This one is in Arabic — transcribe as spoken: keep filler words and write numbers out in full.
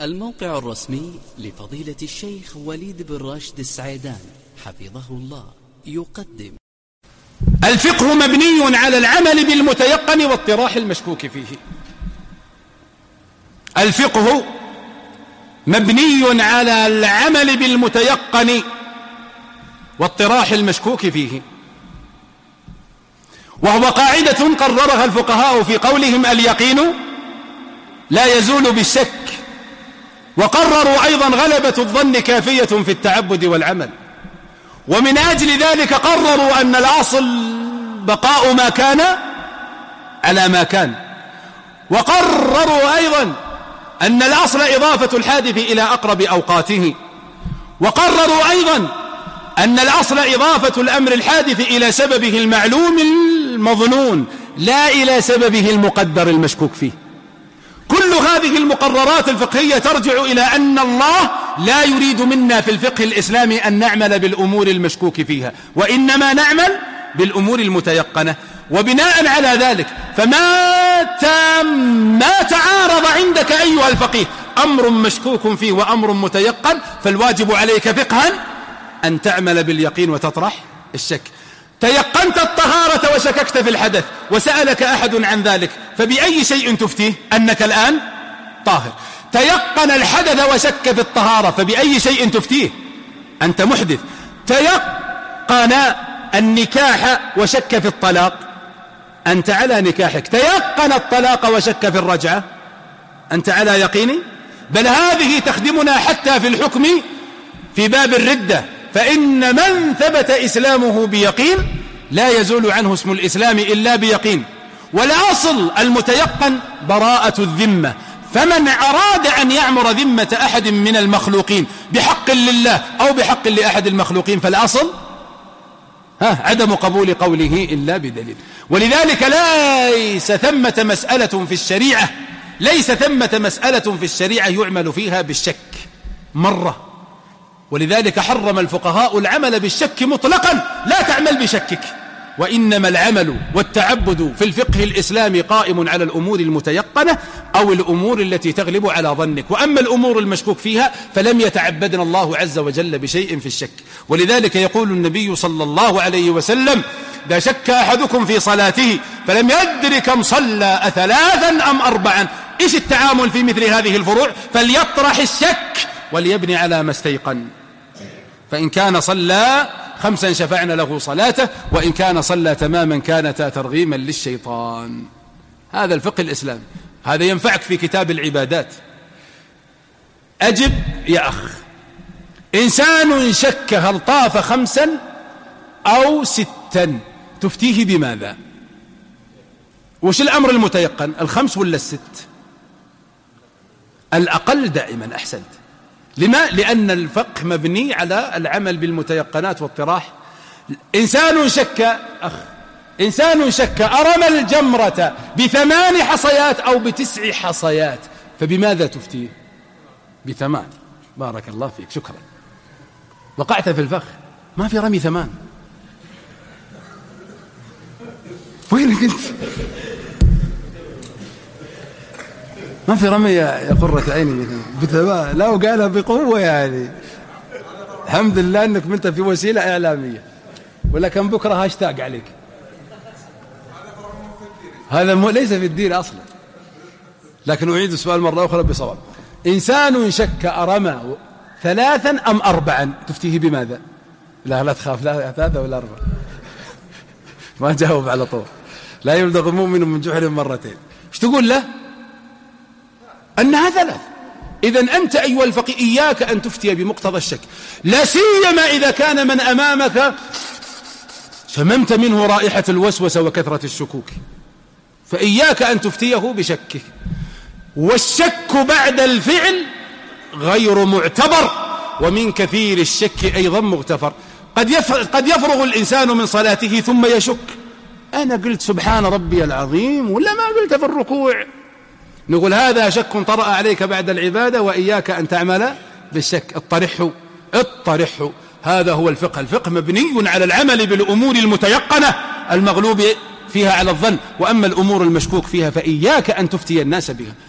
الموقع الرسمي لفضيلة الشيخ وليد بن راشد السعيدان حفظه الله يقدم الفقه مبني على العمل بالمتيقن واطراح المشكوك فيه. الفقه مبني على العمل بالمتيقن واطراح المشكوك فيه، وهو قاعدة قررها الفقهاء في قولهم اليقين لا يزول بالشك، وقرروا أيضا غلبة الظن كافية في التعبد والعمل، ومن أجل ذلك قرروا أن الأصل بقاء ما كان على ما كان، وقرروا أيضا أن الأصل إضافة الحادث إلى أقرب أوقاته، وقرروا أيضا أن الأصل إضافة الأمر الحادث إلى سببه المعلوم المظنون لا إلى سببه المقدر المشكوك فيه. كل هذه المقررات الفقهية ترجع إلى أن الله لا يريد منا في الفقه الإسلامي أن نعمل بالأمور المشكوك فيها، وإنما نعمل بالأمور المتيقنة. وبناء على ذلك فما ما تعارض عندك أيها الفقيه أمر مشكوك فيه وأمر متيقن، فالواجب عليك فقها أن تعمل باليقين وتطرح الشك. تيقنت الطهارة وشككت في الحدث وسألك أحد عن ذلك، فبأي شيء تفتيه أنك الآن طاهر؟ تيقن الحدث وشك في الطهارة، فبأي شيء تفتيه أنت محدث؟ تيقن النكاح وشك في الطلاق، أنت على نكاحك. تيقن الطلاق وشك في الرجعة، أنت على يقين. بل هذه تخدمنا حتى في الحكم في باب الردة، فإن من ثبت إسلامه بيقين لا يزول عنه اسم الإسلام إلا بيقين. والأصل المتيقن براءة الذمة، فمن أراد أن يعمر ذمة أحد من المخلوقين بحق لله أو بحق لأحد المخلوقين فالأصل ها عدم قبول قوله إلا بدليل. ولذلك ليس ثمة مسألة في الشريعة ليس ثمة مسألة في الشريعة يعمل فيها بالشك مرة، ولذلك حرم الفقهاء العمل بالشك مطلقا، لا تعمل بشكك. وإنما العمل والتعبد في الفقه الإسلامي قائم على الأمور المتيقنة أو الأمور التي تغلب على ظنك، وأما الأمور المشكوك فيها فلم يتعبدنا الله عز وجل بشيء في الشك. ولذلك يقول النبي صلى الله عليه وسلم: إذا شك أحدكم في صلاته فلم يدر كم صلى أثلاثا أم أربعا. إيش التعامل في مثل هذه الفروع؟ فليطرح الشك وليبني على ما استيقن، فإن كان صلى خمسا شفعنا له صلاته، وإن كان صلى تماما كانتا ترغيما للشيطان. هذا الفقه الإسلامي، هذا ينفعك في كتاب العبادات. أجب يا أخ، إنسان شك هل طاف خمسا أو ستا تفتيه بماذا؟ وش الأمر المتيقن، الخمس ولا الست؟ الأقل دائما أحسنت. لما؟ لأن الفقه مبني على العمل بالمتيقنات واطراح. إنسان شك أخ إنسان شك أرمى الجمرة بثمان حصيات أو بتسع حصيات، فبماذا تفتيه؟ بثمان. بارك الله فيك، شكرا. وقعت في الفخ، ما في رمي ثمان. وينك انت؟ ما في رمي يا قرة عيني بثمان. لا، وقالها بقوة يعني. الحمد لله انك انت في وسيلة اعلامية، ولكن بكرة هاشتاق عليك. هذا ليس في الدين اصلا. لكن اعيد السؤال مرة اخرى بصواب. انسان شك ارمى ثلاثا ام اربعا تفتيه بماذا؟ لا لا تخاف، لا ثلاثة ولا اربعة. ما جاوب على طول. لا يلدغ المؤمن من جحر مرتين. ايش تقول له؟ أنها ثلاث. إذن أنت أيها الفقيه إياك أن تفتي بمقتضى الشك، لا سيما إذا كان من أمامك شممت منه رائحة الوسوسة وكثرة الشكوك، فإياك أن تفتيه بشكك. والشك بعد الفعل غير معتبر، ومن كثير الشك أيضا مغتفر. قد يفرغ الإنسان من صلاته ثم يشك: أنا قلت سبحان ربي العظيم ولا ما قلت في الركوع؟ نقول هذا شك طرأ عليك بعد العبادة، وإياك أن تعمل بالشك. اطرحه اطرحه. هذا هو الفقه. الفقه مبني على العمل بالأمور المتيقنة المغلوب فيها على الظن، وأما الأمور المشكوك فيها فإياك أن تفتي الناس بها.